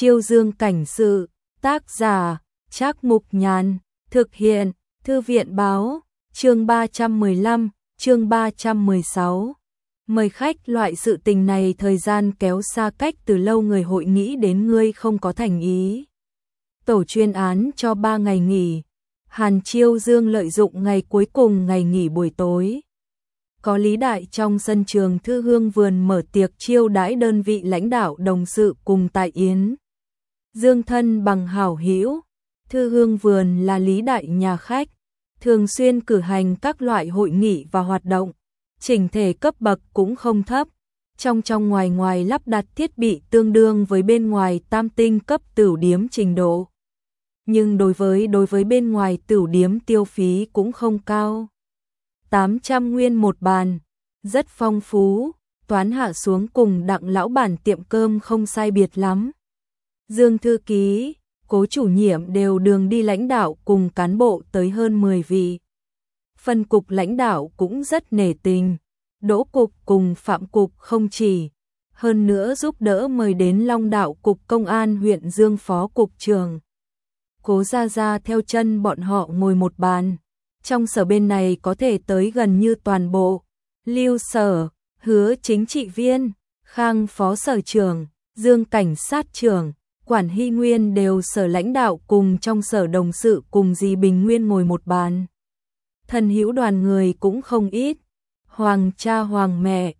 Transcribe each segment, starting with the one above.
Chiêu Dương cảnh sự, tác giả, Trác Mục Nhàn, thực hiện, Thư viện báo, chương 315, chương 316. Mời khách, loại sự tình này thời gian kéo xa cách từ lâu, người hội nghĩ đến ngươi không có thành ý. Tổ chuyên án cho 3 ngày nghỉ. Hàn Chiêu Dương lợi dụng ngày cuối cùng ngày nghỉ buổi tối. Có Lý Đại trong sân trường Thư Hương Vườn mở tiệc chiêu đãi đơn vị lãnh đạo đồng sự cùng tại yến. Dương thân bằng hảo hữu. Thư Hương Vườn là Lý Đại nhà khách, thường xuyên cử hành các loại hội nghị và hoạt động, chỉnh thể cấp bậc cũng không thấp, trong ngoài lắp đặt thiết bị tương đương với bên ngoài tam tinh cấp tửu điếm trình độ. Nhưng đối với bên ngoài tửu điếm tiêu phí cũng không cao. 800 nguyên một bàn, rất phong phú, toán hạ xuống cùng Đặng lão bản tiệm cơm không sai biệt lắm. Dương thư ký, Cố chủ nhiệm đều đường đi lãnh đạo cùng cán bộ tới hơn 10 vị. Phân cục lãnh đạo cũng rất nể tình, Đỗ cục cùng Phạm cục không chỉ, hơn nữa giúp đỡ mời đến Long Đạo cục công an huyện Dương phó cục trưởng. Cố Gia theo chân bọn họ ngồi một bàn. Trong sở bên này có thể tới gần như toàn bộ, Lưu Sở, Hứa chính trị viên, Khang phó sở trưởng, Dương cảnh sát trưởng, Quản Hy Nguyên đều sở lãnh đạo cùng trong sở đồng sự cùng dì Bình Nguyên ngồi một bàn. Thân hữu đoàn người cũng không ít, hoàng cha hoàng mẹ,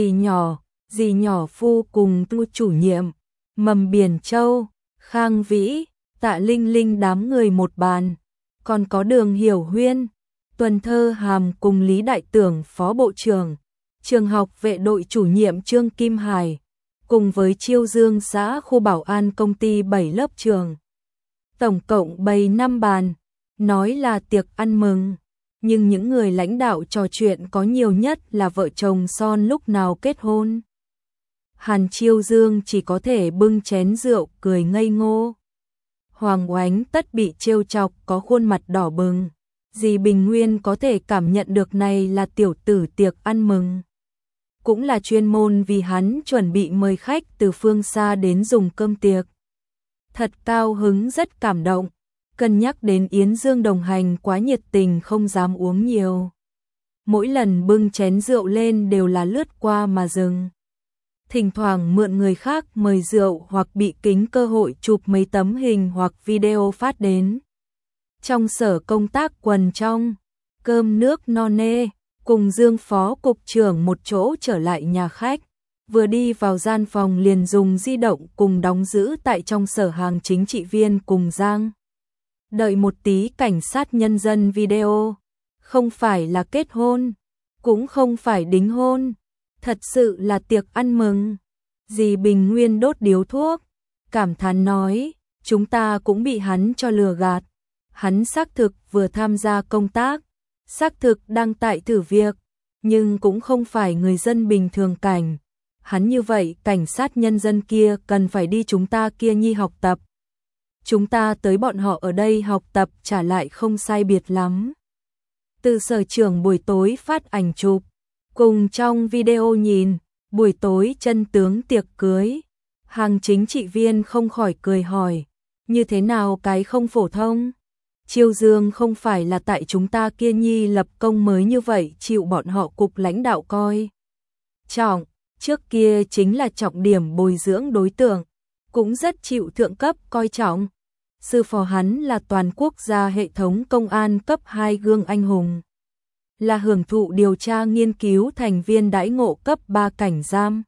dì nhỏ phu cùng tu chủ nhiệm, Mầm Biển Châu, Khang Vĩ, Tạ Linh Linh đám người một bàn. Còn có Đường Hiểu Huyên, Tuần Thơ Hàm cùng Lý Đại Tưởng phó bộ trưởng, trường học vệ đội chủ nhiệm Trương Kim Hải, cùng với Chiêu Dương xã khu bảo an công ty 7 lớp trường. Tổng cộng bày 5 bàn, nói là tiệc ăn mừng, nhưng những người lãnh đạo trò chuyện có nhiều nhất là vợ chồng son lúc nào kết hôn. Hàn Chiêu Dương chỉ có thể bưng chén rượu cười ngây ngô. Hoàng Oánh Tất bị trêu chọc có khuôn mặt đỏ bừng. Dì Bình Nguyên có thể cảm nhận được này là tiểu tử tiệc ăn mừng. Cũng là chuyên môn vì hắn chuẩn bị mời khách từ phương xa đến dùng cơm tiệc. Thật cao hứng, rất cảm động. Cân nhắc đến Yến Dương đồng hành quá nhiệt tình không dám uống nhiều. Mỗi lần bưng chén rượu lên đều là lướt qua mà dừng. Thỉnh thoảng mượn người khác mời rượu hoặc bị kính cơ hội chụp mấy tấm hình hoặc video phát đến. Trong sở công tác quần trong, cơm nước no nê, cùng Dương phó cục trưởng một chỗ trở lại nhà khách. Vừa đi vào gian phòng liền dùng di động cùng đóng giữ tại trong sở hàng chính trị viên cùng Giang. Đợi một tí, cảnh sát nhân dân video. Không phải là kết hôn, cũng không phải đính hôn. Thật sự là tiệc ăn mừng. Dì Bình Nguyên đốt điếu thuốc, cảm thán nói, chúng ta cũng bị hắn cho lừa gạt. Hắn xác thực vừa tham gia công tác, xác thực đang tại thử việc, nhưng cũng không phải người dân bình thường cảnh. Hắn như vậy, cảnh sát nhân dân kia cần phải đi chúng ta kia nhi học tập. Chúng ta tới bọn họ ở đây học tập trả lại không sai biệt lắm. Từ sở trưởng buổi tối phát ảnh chụp, cùng trong video nhìn, buổi tối chân tướng tiệc cưới. Hàng chính trị viên không khỏi cười hỏi, như thế nào cái không phổ thông? Chiêu Dương không phải là tại chúng ta kia nhi lập công mới như vậy chịu bọn họ cục lãnh đạo coi trọng, trước kia chính là trọng điểm bồi dưỡng đối tượng, cũng rất chịu thượng cấp coi trọng. Sư phó hắn là toàn quốc gia hệ thống công an cấp 2 gương anh hùng, là hưởng thụ điều tra nghiên cứu thành viên đãi ngộ cấp 3 cảnh giam.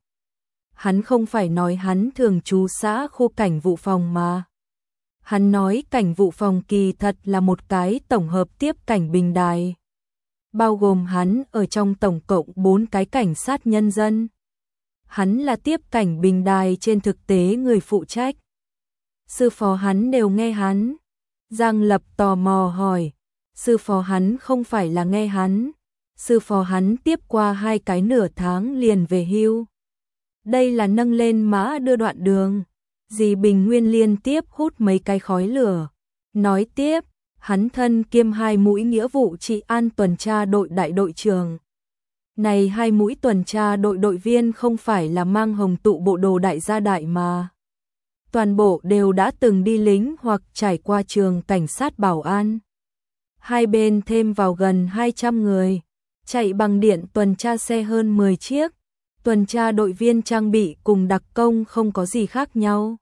Hắn không phải nói hắn thường trú xã khu cảnh vụ phòng mà. Hắn nói cảnh vụ phòng kỳ thật là một cái tổng hợp tiếp cảnh bình đài. Bao gồm hắn ở trong tổng cộng 4 cái cảnh sát nhân dân. Hắn là tiếp cảnh bình đài trên thực tế người phụ trách. Sư phó hắn đều nghe hắn. Giang Lập tò mò hỏi. Sư phó hắn không phải là nghe hắn. Sư phó hắn tiếp qua 2 cái nửa tháng liền về hưu. Đây là nâng lên mã đưa đoạn đường. Dì Bình Nguyên liên tiếp hút mấy cái khói lửa. Nói tiếp, hắn thân kiêm 2 mũi nghĩa vụ trị an tuần tra đội đại đội trưởng. Này 2 mũi tuần tra đội đội viên không phải là mang hồng tụ bộ đồ đại gia đại mà. toàn bộ đều đã từng đi lính hoặc trải qua trường cảnh sát bảo an. Hai bên thêm vào gần 200 người, chạy bằng điện tuần tra xe hơn 10 chiếc, tuần tra đội viên trang bị cùng đặc công không có gì khác nhau.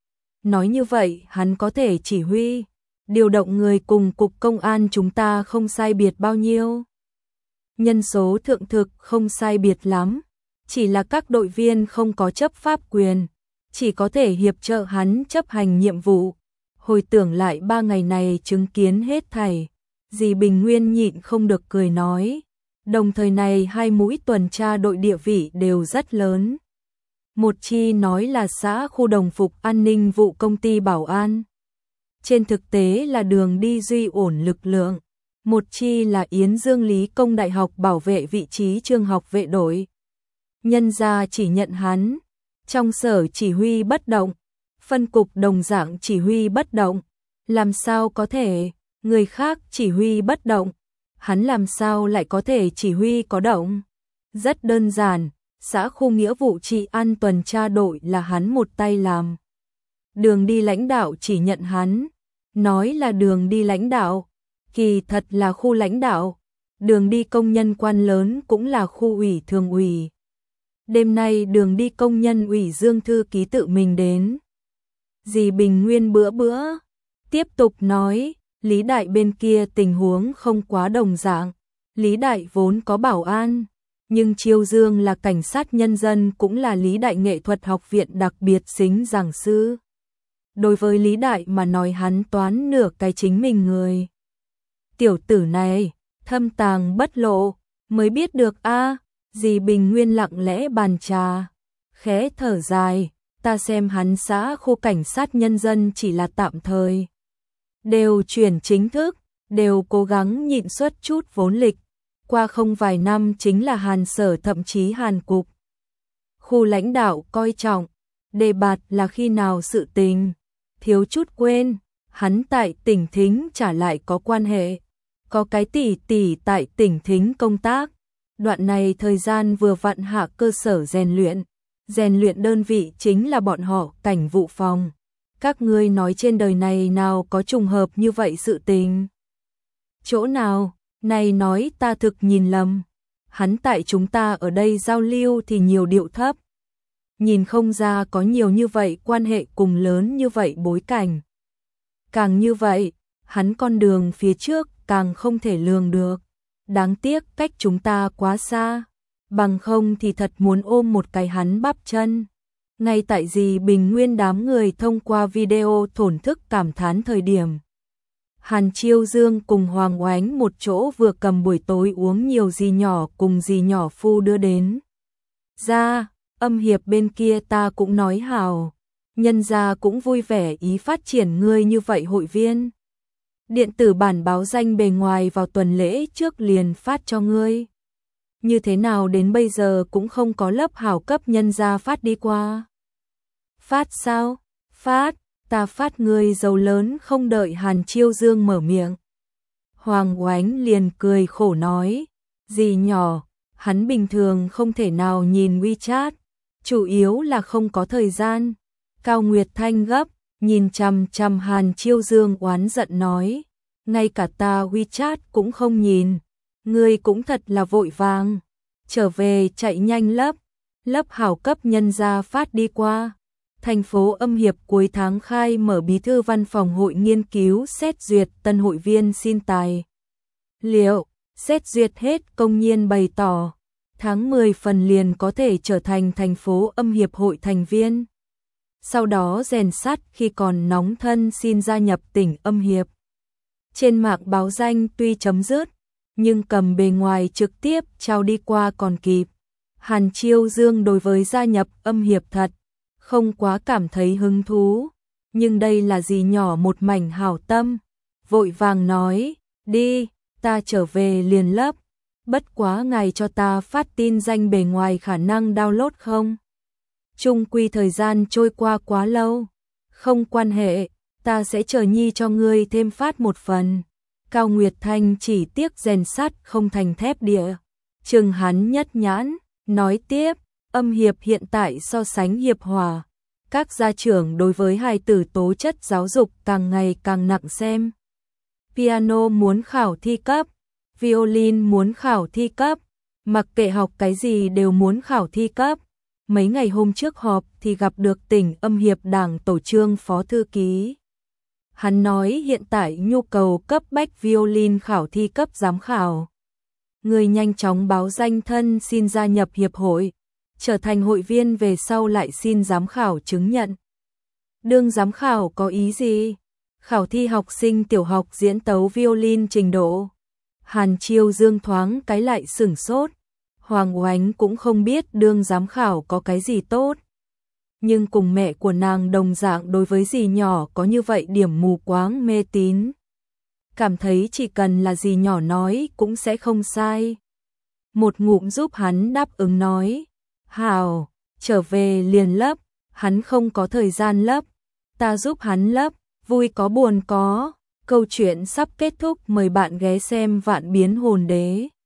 Nói như vậy, hắn có thể chỉ huy, điều động người cùng cục công an chúng ta không sai biệt bao nhiêu. Nhân số thượng thực không sai biệt lắm, chỉ là các đội viên không có chấp pháp quyền, chỉ có thể hiệp trợ hắn chấp hành nhiệm vụ. Hồi tưởng lại 3 ngày này chứng kiến hết thảy, dì Bình Nguyên nhịn không được cười nói, đồng thời này hai mũi tuần tra đội địa vị đều rất lớn. Một chi nói là xã khu đồng phục an ninh vụ công ty bảo an, trên thực tế là đường đi duy ổn lực lượng. Một chi là Yến Dương Lý Công Đại học bảo vệ vị trí trường học vệ đội. Nhân gia chỉ nhận hắn, trong sở chỉ huy bất động, phân cục đồng dạng chỉ huy bất động, làm sao có thể, người khác chỉ huy bất động, hắn làm sao lại có thể chỉ huy có động. Rất đơn giản, xã khu nghĩa vụ trị an tuần tra đội là hắn một tay làm. Đường đi lãnh đạo chỉ nhận hắn, nói là đường đi lãnh đạo, kỳ thật là khu lãnh đạo, đường đi công nhân quan lớn cũng là khu ủy thường ủy. Đêm nay đường đi công nhân ủy Dương thư ký tự mình đến. Dì Bình Nguyên bữa tiếp tục nói, Lý Đại bên kia tình huống không quá đồng dạng. Lý Đại vốn có bảo an, nhưng Chiêu Dương là cảnh sát nhân dân cũng là Lý Đại nghệ thuật học viện đặc biệt xính giảng sư. Đối với Lý Đại mà nói hắn toán nửa cái chính mình người. Tiểu tử này, thâm tàng bất lộ, mới biết được a. Dì Bình Nguyên lặng lẽ bàn trà, khẽ thở dài, ta xem hắn xã khu cảnh sát nhân dân chỉ là tạm thời. Đều chuyển chính thức, đều cố gắng nhịn suất chút vốn lịch, qua không vài năm chính là Hàn sở thậm chí Hàn cục. Khu lãnh đạo coi trọng, đề bạt là khi nào sự tình, thiếu chút quên, hắn tại tỉnh Thính trả lại có quan hệ, có cái tỷ tỷ tại tỉnh Thính công tác. Đoạn này thời gian vừa vặn hạ cơ sở rèn luyện đơn vị chính là bọn họ cảnh vụ phòng. Các ngươi nói trên đời này nào có trùng hợp như vậy sự tình? Chỗ nào, này nói ta thực nhìn lầm. Hắn tại chúng ta ở đây giao lưu thì nhiều điệu thấp. Nhìn không ra có nhiều như vậy quan hệ cùng lớn như vậy bối cảnh. Càng như vậy, hắn con đường phía trước càng không thể lường được. Đáng tiếc cách chúng ta quá xa, bằng không thì thật muốn ôm một cái hắn bắp chân. Ngay tại dì Bình Nguyên đám người thông qua video thổn thức cảm thán thời điểm. Hàn Chiêu Dương cùng Hoàng Oánh một chỗ vừa cầm buổi tối uống nhiều dì nhỏ cùng dì nhỏ phu đưa đến. Ra, âm hiệp bên kia ta cũng nói hào, nhân gia cũng vui vẻ ý phát triển ngươi như vậy hội viên. Điện tử bản báo danh bề ngoài vào tuần lễ trước liền phát cho ngươi. Như thế nào đến bây giờ cũng không có lớp hảo cấp nhân gia phát đi qua. Phát sao? Phát, ta phát ngươi giàu lớn không đợi Hàn Chiêu Dương mở miệng. Hoàng Oánh liền cười khổ nói, dì nhỏ, hắn bình thường không thể nào nhìn WeChat, chủ yếu là không có thời gian. Cao Nguyệt Thanh gấp, nhìn chằm chằm Hàn Chiêu Dương oán giận nói, ngay cả ta WeChat cũng không nhìn, ngươi cũng thật là vội vàng, trở về chạy nhanh lớp hảo cấp nhân gia phát đi qua. Thành phố Âm Hiệp cuối tháng khai mở bí thư văn phòng hội nghiên cứu xét duyệt tân hội viên xin tài liệu, xét duyệt hết công nhiên bày tỏ, tháng 10 phần liền có thể trở thành thành phố Âm Hiệp hội thành viên. Sau đó rèn sắt khi còn nóng thân xin gia nhập tỉnh Âm Hiệp. Trên mạng báo danh tuy chấm dứt, nhưng cầm bề ngoài trực tiếp trao đi qua còn kịp. Hàn Chiêu Dương đối với gia nhập Âm Hiệp thật, không quá cảm thấy hứng thú, nhưng đây là dì nhỏ một mảnh hảo tâm, vội vàng nói, đi, ta trở về liền lớp, bất quá ngài cho ta phát tin danh bề ngoài khả năng download không? Chung quy thời gian trôi qua quá lâu, không quan hệ, ta sẽ chờ nhi cho ngươi thêm phát một phần. Cao Nguyệt Thanh chỉ tiếc rèn sắt không thành thép địa, chừng hắn nhất nhãn, nói tiếp, Âm Hiệp hiện tại so sánh Hiệp Hòa, Các gia trưởng đối với hài tử tố chất giáo dục càng ngày càng nặng xem. Piano muốn khảo thi cấp, violin muốn khảo thi cấp, mặc kệ học cái gì đều muốn khảo thi cấp. Mấy ngày hôm trước họp thì gặp được tỉnh âm hiệp đảng tổ trương phó thư ký. Hắn nói hiện tại nhu cầu cấp bách violin khảo thi cấp giám khảo. Người nhanh chóng báo danh thân xin gia nhập hiệp hội, trở thành hội viên về sau lại xin giám khảo chứng nhận. Đương giám khảo có ý gì? Khảo thi học sinh tiểu học diễn tấu violin trình độ. Hàn Chiêu Dương thoáng cái lại sửng sốt. Hoàng Oánh cũng không biết đương giám khảo có cái gì tốt. Nhưng cùng mẹ của nàng đồng dạng đối với dì nhỏ có như vậy điểm mù quáng mê tín. Cảm thấy chỉ cần là dì nhỏ nói cũng sẽ không sai. Một ngụm giúp hắn đáp ứng nói. Hào, trở về liền lấp, hắn không có thời gian lấp. Ta giúp hắn lấp, vui có buồn có. Câu chuyện sắp kết thúc, mời bạn ghé xem Vạn Biến Hồn Đế.